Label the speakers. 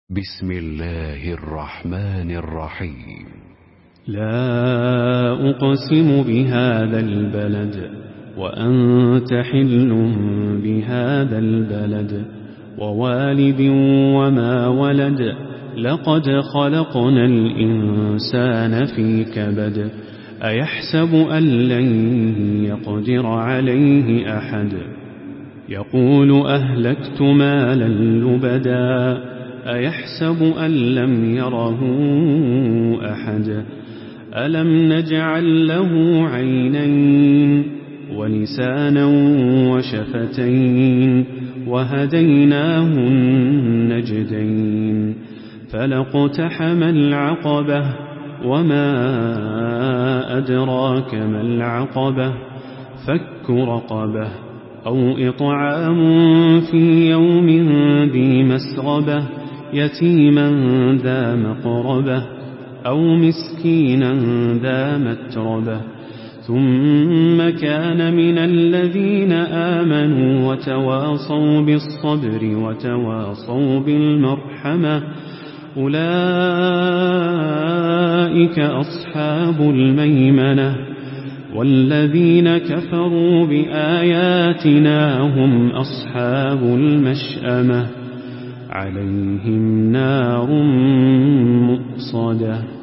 Speaker 1: بسم الله الرحمن الرحيم.
Speaker 2: لا أقسم بهذا البلد وأنت حل بهذا البلد ووالد وما ولد لقد خلقنا الإنسان في كبد أيحسب أن لن يقدر عليه أحد يقول أهلكت مالا لبدا أيحسب أن لم يره أحد ألم نجعل له عينين ولسانا وشفتين وهديناه النجدين فلاقتحم العقبة وما أدراك ما العقبة فك رقبة أو إطعام في يوم ذي مسغبة يتيما ذا مقربة أو مسكينا ذا متربة ثم كان من الذين آمنوا وتواصوا بالصبر وتواصوا بالمرحمة أولئك أصحاب الميمنة والذين كفروا بآياتنا هم أصحاب المشأمة عليهم نار مؤصدة.